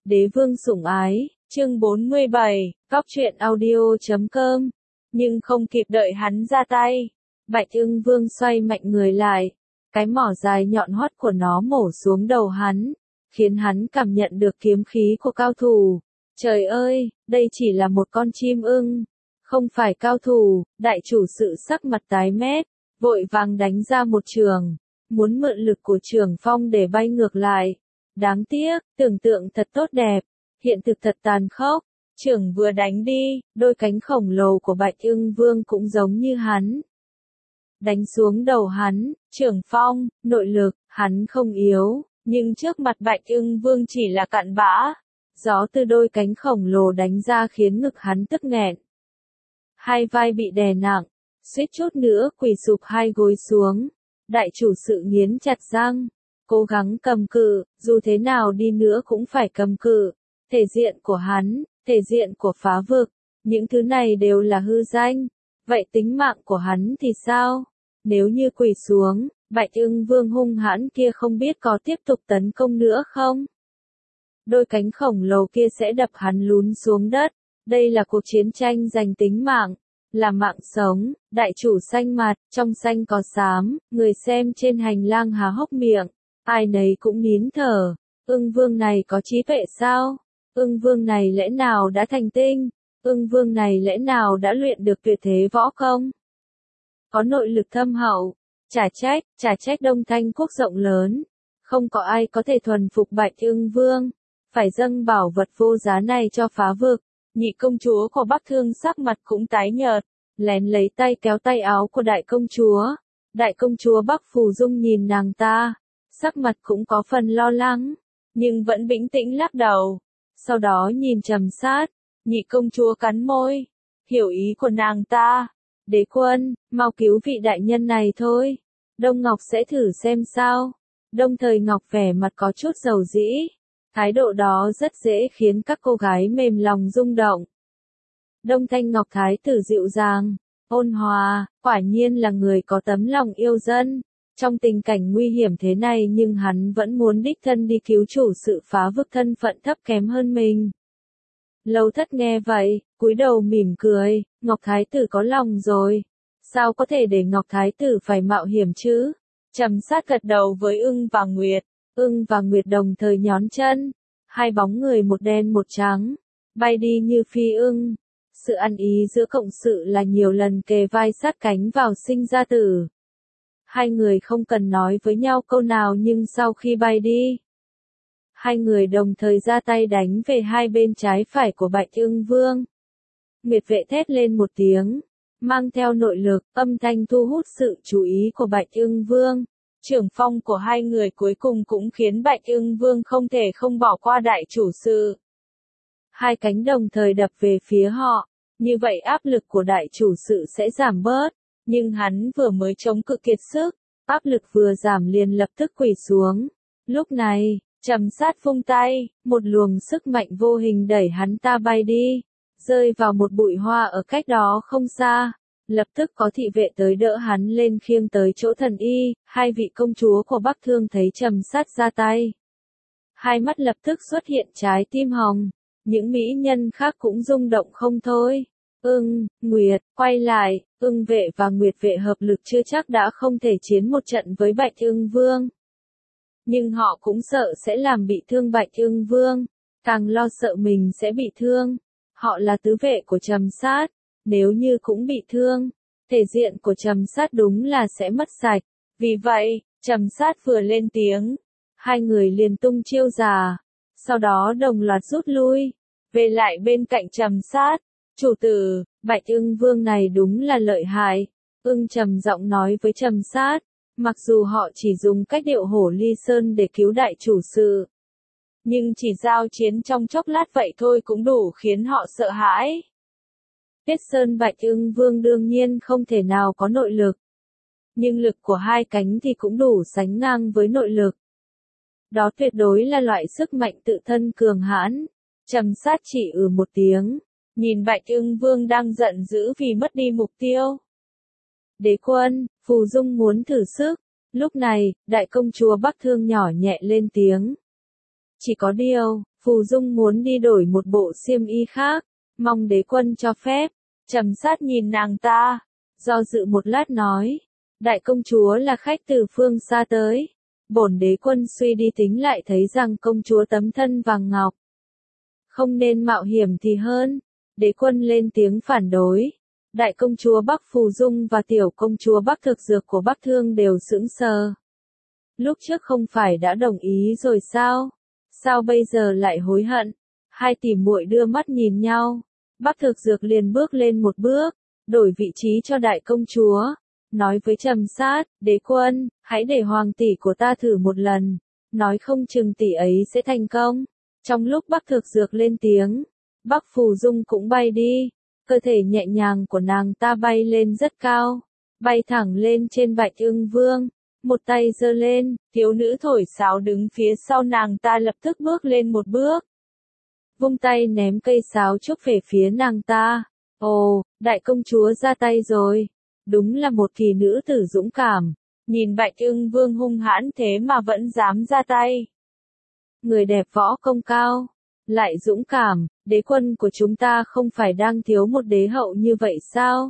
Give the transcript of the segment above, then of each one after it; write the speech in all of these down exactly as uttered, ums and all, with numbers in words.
Đế vương sủng ái, chương bốn mươi bảy, góc truyện audio chấm com. Nhưng không kịp đợi hắn ra tay, Bạch Ưng Vương xoay mạnh người lại, cái mỏ dài nhọn hoắt của nó mổ xuống đầu hắn, khiến hắn cảm nhận được kiếm khí của cao thủ. Trời ơi, đây chỉ là một con chim ưng, không phải cao thủ. Đại chủ sự sắc mặt tái mét, vội vàng đánh ra một trường, muốn mượn lực của trường phong để bay ngược lại. Đáng tiếc, tưởng tượng thật tốt đẹp, hiện thực thật tàn khốc. Trưởng vừa đánh đi, đôi cánh khổng lồ của Bạch Ưng Vương cũng giống như hắn. Đánh xuống đầu hắn, trưởng phong, nội lực, hắn không yếu, nhưng trước mặt Bạch Ưng Vương chỉ là cặn bã. Gió từ đôi cánh khổng lồ đánh ra khiến ngực hắn tức nghẹn. Hai vai bị đè nặng, suýt chút nữa quỳ sụp hai gối xuống. Đại chủ sự nghiến chặt răng, cố gắng cầm cự, dù thế nào đi nữa cũng phải cầm cự. Thể diện của hắn, thể diện của phá vực, những thứ này đều là hư danh. Vậy tính mạng của hắn thì sao? Nếu như quỳ xuống, Bạch Ưng Vương hung hãn kia không biết có tiếp tục tấn công nữa không? Đôi cánh khổng lồ kia sẽ đập hắn lún xuống đất. Đây là cuộc chiến tranh giành tính mạng, là mạng sống. Đại chủ xanh mặt, trong xanh có xám, người xem trên hành lang há hốc miệng, ai nấy cũng nín thở. Ưng Vương này có trí tuệ sao? Ưng Vương này lẽ nào đã thành tinh? Ưng Vương này lẽ nào đã luyện được tuyệt thế võ công? Có nội lực thâm hậu, chả trách, chả trách Đông Thanh quốc rộng lớn, không có ai có thể thuần phục Bạch Ưng Vương, phải dâng bảo vật vô giá này cho phá vực. Nhị công chúa của Bắc Thương sắc mặt cũng tái nhợt, lén lấy tay kéo tay áo của đại công chúa. Đại công chúa Bắc Phù Dung nhìn nàng ta, sắc mặt cũng có phần lo lắng, nhưng vẫn bình tĩnh lắc đầu. Sau đó nhìn Trầm Sát, nhị công chúa cắn môi, hiểu ý của nàng ta. Đế quân, mau cứu vị đại nhân này thôi. Đông Ngọc sẽ thử xem sao. Đông Thời Ngọc vẻ mặt có chút dầu dĩ. Thái độ đó rất dễ khiến các cô gái mềm lòng rung động. Đông Thanh Ngọc thái tử dịu dàng, ôn hòa, quả nhiên là người có tấm lòng yêu dân. Trong tình cảnh nguy hiểm thế này nhưng hắn vẫn muốn đích thân đi cứu chủ sự phá vực thân phận thấp kém hơn mình. Lâu Thất nghe vậy, cúi đầu mỉm cười, Ngọc thái tử có lòng rồi. Sao có thể để Ngọc thái tử phải mạo hiểm chứ? Trầm Sát gật đầu với Ưng và Nguyệt. Ưng và Nguyệt đồng thời nhón chân, hai bóng người một đen một trắng, bay đi như phi ưng. Sự ăn ý giữa cộng sự là nhiều lần kề vai sát cánh vào sinh ra tử. Hai người không cần nói với nhau câu nào nhưng sau khi bay đi, hai người đồng thời ra tay đánh về hai bên trái phải của Bạch Ưng Vương. Nguyệt vệ thét lên một tiếng, mang theo nội lực, âm thanh thu hút sự chú ý của Bạch Ưng Vương. Trưởng phong của hai người cuối cùng cũng khiến Bạch Ưng Vương không thể không bỏ qua đại chủ sự. Hai cánh đồng thời đập về phía họ, như vậy áp lực của đại chủ sự sẽ giảm bớt, nhưng hắn vừa mới chống cự kiệt sức, áp lực vừa giảm liền lập tức quỳ xuống. Lúc này, Trầm Sát vung tay, một luồng sức mạnh vô hình đẩy hắn ta bay đi, rơi vào một bụi hoa ở cách đó không xa. Lập tức có thị vệ tới đỡ hắn lên khiêng tới chỗ thần y. Hai vị công chúa của Bắc Thương thấy Trầm Sát ra tay, hai mắt lập tức xuất hiện trái tim hồng. Những mỹ nhân khác cũng rung động không thôi. Ưng, Nguyệt, quay lại. Ưng vệ và Nguyệt vệ hợp lực chưa chắc đã không thể chiến một trận với Bạch Ưng Vương, nhưng họ cũng sợ sẽ làm bị thương Bạch Ưng Vương, càng lo sợ mình sẽ bị thương. Họ là tứ vệ của Trầm Sát, nếu như cũng bị thương, thể diện của Trầm Sát đúng là sẽ mất sạch. Vì vậy, Trầm Sát vừa lên tiếng, hai người liền tung chiêu già, sau đó đồng loạt rút lui, về lại bên cạnh Trầm Sát. Chủ tử, Bạch Ưng Vương này đúng là lợi hại. Ưng trầm giọng nói với Trầm Sát, mặc dù họ chỉ dùng cách điệu hổ ly sơn để cứu đại chủ sự, nhưng chỉ giao chiến trong chốc lát vậy thôi cũng đủ khiến họ sợ hãi. Tuyết Sơn Bạch Ưng Vương đương nhiên không thể nào có nội lực, nhưng lực của hai cánh thì cũng đủ sánh ngang với nội lực. Đó tuyệt đối là loại sức mạnh tự thân cường hãn. Trầm Sát chỉ ừ một tiếng, nhìn Bạch Ưng Vương đang giận dữ vì mất đi mục tiêu. Đế quân, Phù Dung muốn thử sức. Lúc này, đại công chúa Bắc Thương nhỏ nhẹ lên tiếng. Chỉ có điều, Phù Dung muốn đi đổi một bộ xiêm y khác, mong đế quân cho phép. Trầm Sát nhìn nàng ta, do dự một lát nói, đại công chúa là khách từ phương xa tới. Bổn đế quân suy đi tính lại thấy rằng công chúa tấm thân vàng ngọc, không nên mạo hiểm thì hơn. Đế quân lên tiếng phản đối. Đại công chúa Bắc Phù Dung và tiểu công chúa Bắc Thực Dược của Bắc Thương đều sững sờ. Lúc trước không phải đã đồng ý rồi sao? Sao bây giờ lại hối hận? Hai tỷ muội đưa mắt nhìn nhau. Bắc Thực Dược liền bước lên một bước, đổi vị trí cho đại công chúa, nói với Trầm Sát, đế quân, hãy để hoàng tỷ của ta thử một lần, nói không chừng tỷ ấy sẽ thành công. Trong lúc Bắc Thực Dược lên tiếng, Bắc Phù Dung cũng bay đi, cơ thể nhẹ nhàng của nàng ta bay lên rất cao, bay thẳng lên trên Bạch Ưng Vương, một tay giơ lên, thiếu nữ thổi sáo đứng phía sau nàng ta lập tức bước lên một bước, vung tay ném cây sáo trúc về phía nàng ta. Ồ, đại công chúa ra tay rồi, đúng là một kỳ nữ tử dũng cảm, nhìn Bạch Ưng Vương hung hãn thế mà vẫn dám ra tay. Người đẹp võ công cao, lại dũng cảm, đế quân của chúng ta không phải đang thiếu một đế hậu như vậy sao?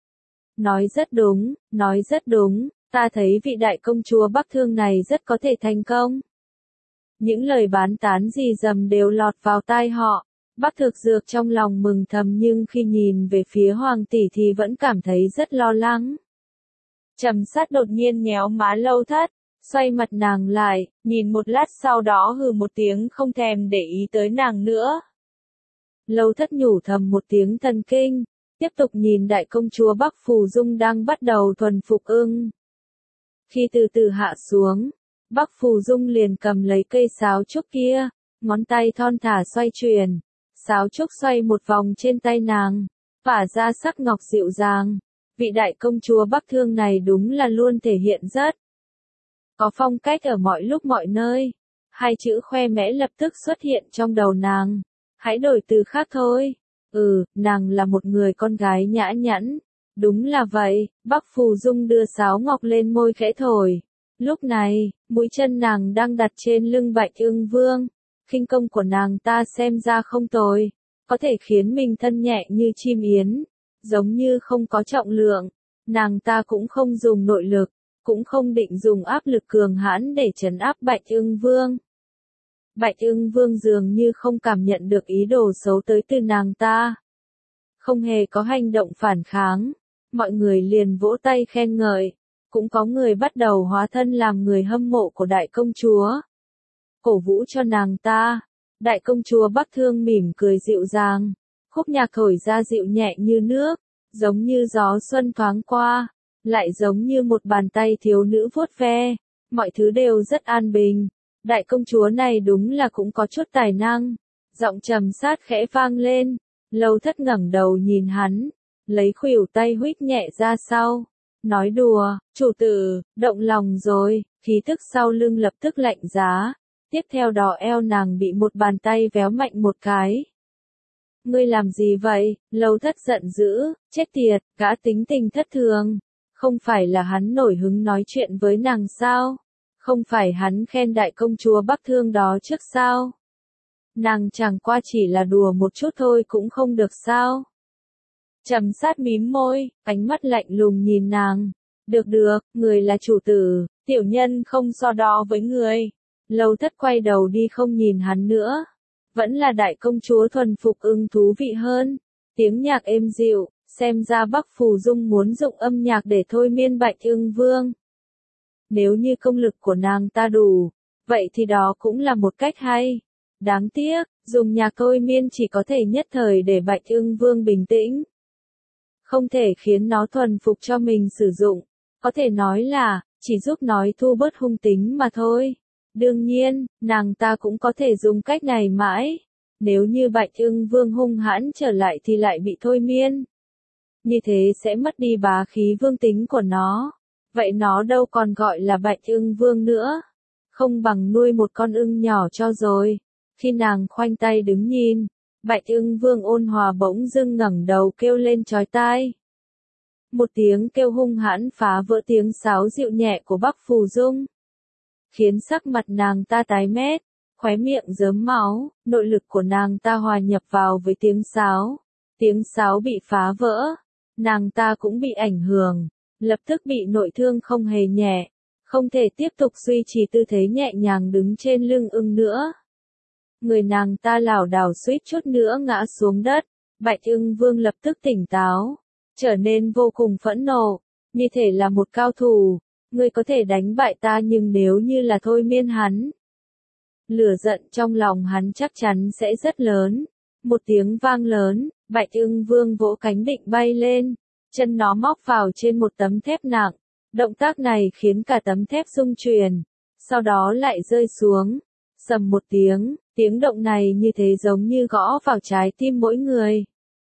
Nói rất đúng, nói rất đúng, ta thấy vị đại công chúa Bắc Thương này rất có thể thành công. Những lời bán tán rì rầm đều lọt vào tai họ. Bắc Thực Dược trong lòng mừng thầm nhưng khi nhìn về phía hoàng tỷ thì vẫn cảm thấy rất lo lắng. Trầm Sát đột nhiên nhéo má Lâu Thất, xoay mặt nàng lại, nhìn một lát sau đó hừ một tiếng không thèm để ý tới nàng nữa. Lâu Thất nhủ thầm một tiếng thần kinh, tiếp tục nhìn đại công chúa Bắc Phù Dung đang bắt đầu thuần phục ưng. Khi từ từ hạ xuống, Bắc Phù Dung liền cầm lấy cây sáo trúc kia, ngón tay thon thả xoay chuyển, sáo trúc xoay một vòng trên tay nàng, tỏa ra sắc ngọc dịu dàng. Vị đại công chúa Bắc Thương này đúng là luôn thể hiện rất có phong cách ở mọi lúc mọi nơi. Hai chữ khoe mẽ lập tức xuất hiện trong đầu nàng. Hãy đổi từ khác thôi. Ừ, nàng là một người con gái nhã nhặn. Đúng là vậy, Bắc Phù Dung đưa sáo ngọc lên môi khẽ thổi. Lúc này, mũi chân nàng đang đặt trên lưng Bạch Ưng Vương. Khinh công của nàng ta xem ra không tồi, có thể khiến mình thân nhẹ như chim yến, giống như không có trọng lượng. Nàng ta cũng không dùng nội lực, cũng không định dùng áp lực cường hãn để trấn áp Bạch Ưng Vương. Bạch Ưng Vương dường như không cảm nhận được ý đồ xấu tới từ nàng ta, không hề có hành động phản kháng, mọi người liền vỗ tay khen ngợi, cũng có người bắt đầu hóa thân làm người hâm mộ của đại công chúa, cổ vũ cho nàng ta. Đại công chúa Bắc Thương mỉm cười dịu dàng, khúc nhạc thổi ra dịu nhẹ như nước, giống như gió xuân thoáng qua, lại giống như một bàn tay thiếu nữ vuốt ve, mọi thứ đều rất an bình. Đại công chúa này đúng là cũng có chút tài năng. Giọng Trầm Sát khẽ vang lên, Lâu Thất ngẩng đầu nhìn hắn, lấy khuỷu tay huých nhẹ ra sau, nói đùa, chủ tử, động lòng rồi. Khí tức sau lưng lập tức lạnh giá, tiếp theo đó eo nàng bị một bàn tay véo mạnh một cái. Ngươi làm gì vậy? Lâu Thất giận dữ, chết tiệt, gã tính tình thất thường. Không phải là hắn nổi hứng nói chuyện với nàng sao? Không phải hắn khen đại công chúa Bắc Thương đó trước sao? Nàng chẳng qua chỉ là đùa một chút thôi cũng không được sao? Trầm Sát mím môi, ánh mắt lạnh lùng nhìn nàng. Được được, người là chủ tử, tiểu nhân không so đo với người. Lâu Thất quay đầu đi không nhìn hắn nữa. Vẫn là đại công chúa thuần phục ưng thú vị hơn. Tiếng nhạc êm dịu, xem ra Bắc Phù Dung muốn dụng âm nhạc để thôi miên Bạch Ưng Vương. Nếu như công lực của nàng ta đủ, vậy thì đó cũng là một cách hay. Đáng tiếc, dùng nhạc thôi miên chỉ có thể nhất thời để Bạch Ưng Vương bình tĩnh, không thể khiến nó thuần phục cho mình sử dụng. Có thể nói là, chỉ giúp nói thu bớt hung tính mà thôi. Đương nhiên, nàng ta cũng có thể dùng cách này mãi. Nếu như Bạch Ưng Vương hung hãn trở lại thì lại bị thôi miên. Như thế sẽ mất đi bá khí vương tính của nó. Vậy nó đâu còn gọi là Bạch Ưng Vương nữa. Không bằng nuôi một con ưng nhỏ cho rồi. Khi nàng khoanh tay đứng nhìn, Bạch Ưng Vương ôn hòa bỗng dưng ngẩng đầu kêu lên chói tai. Một tiếng kêu hung hãn phá vỡ tiếng sáo dịu nhẹ của Bắc Phù Dung, khiến sắc mặt nàng ta tái mét, khóe miệng rớm máu, nội lực của nàng ta hòa nhập vào với tiếng sáo. Tiếng sáo bị phá vỡ, nàng ta cũng bị ảnh hưởng, lập tức bị nội thương không hề nhẹ, không thể tiếp tục duy trì tư thế nhẹ nhàng đứng trên lưng ưng nữa. Người nàng ta lảo đảo suýt chút nữa ngã xuống đất, Bạch Ưng Vương lập tức tỉnh táo, trở nên vô cùng phẫn nộ, như thể là một cao thủ, ngươi có thể đánh bại ta nhưng nếu như là thôi miên hắn. Lửa giận trong lòng hắn chắc chắn sẽ rất lớn. Một tiếng vang lớn, Bạch Ưng Vương vỗ cánh định bay lên, chân nó móc vào trên một tấm thép nặng. Động tác này khiến cả tấm thép rung chuyển, sau đó lại rơi xuống. Sầm một tiếng, tiếng động này như thế giống như gõ vào trái tim mỗi người.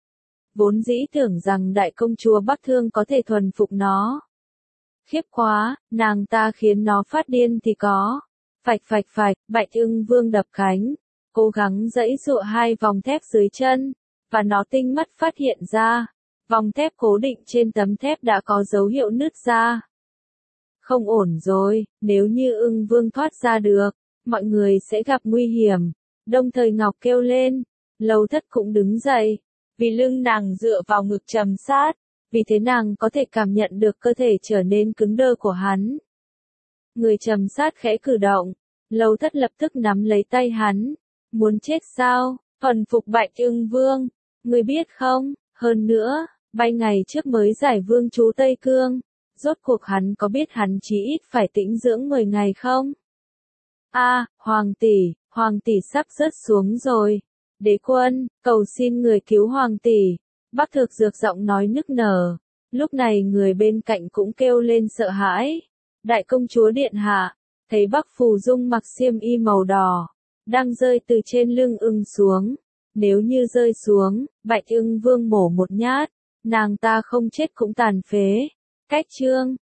Vốn dĩ tưởng rằng đại công chúa Bắc Thương có thể thuần phục nó. Khiếp quá, nàng ta khiến nó phát điên thì có. Phạch phạch phạch, Bạch Ưng Vương đập cánh, cố gắng giãy giụa hai vòng thép dưới chân, và nó tinh mắt phát hiện ra, vòng thép cố định trên tấm thép đã có dấu hiệu nứt ra. Không ổn rồi, nếu như Ưng Vương thoát ra được, mọi người sẽ gặp nguy hiểm. Đồng Thời Ngọc kêu lên, Lâu Thất cũng đứng dậy, vì lưng nàng dựa vào ngực trầm sát, vì thế nàng có thể cảm nhận được cơ thể trở nên cứng đơ của hắn. Người trầm sát khẽ cử động, Lâu Thất lập tức nắm lấy tay hắn, muốn chết sao, thuần phục Bạch Ưng Vương, ngươi biết không, hơn nữa, bay ngày trước mới giải vương chú Tây Cương, rốt cuộc hắn có biết hắn chí ít phải tĩnh dưỡng mười ngày không? A, à, Hoàng tỷ, Hoàng tỷ sắp rớt xuống rồi. Đế quân, cầu xin người cứu Hoàng tỷ. Bắc Thực Dược giọng nói nức nở. Lúc này người bên cạnh cũng kêu lên sợ hãi. Đại công chúa điện hạ, thấy Bắc Phù Dung mặc xiêm y màu đỏ, đang rơi từ trên lưng ưng xuống. Nếu như rơi xuống, Bạch Ưng Vương mổ một nhát, nàng ta không chết cũng tàn phế. Cách chương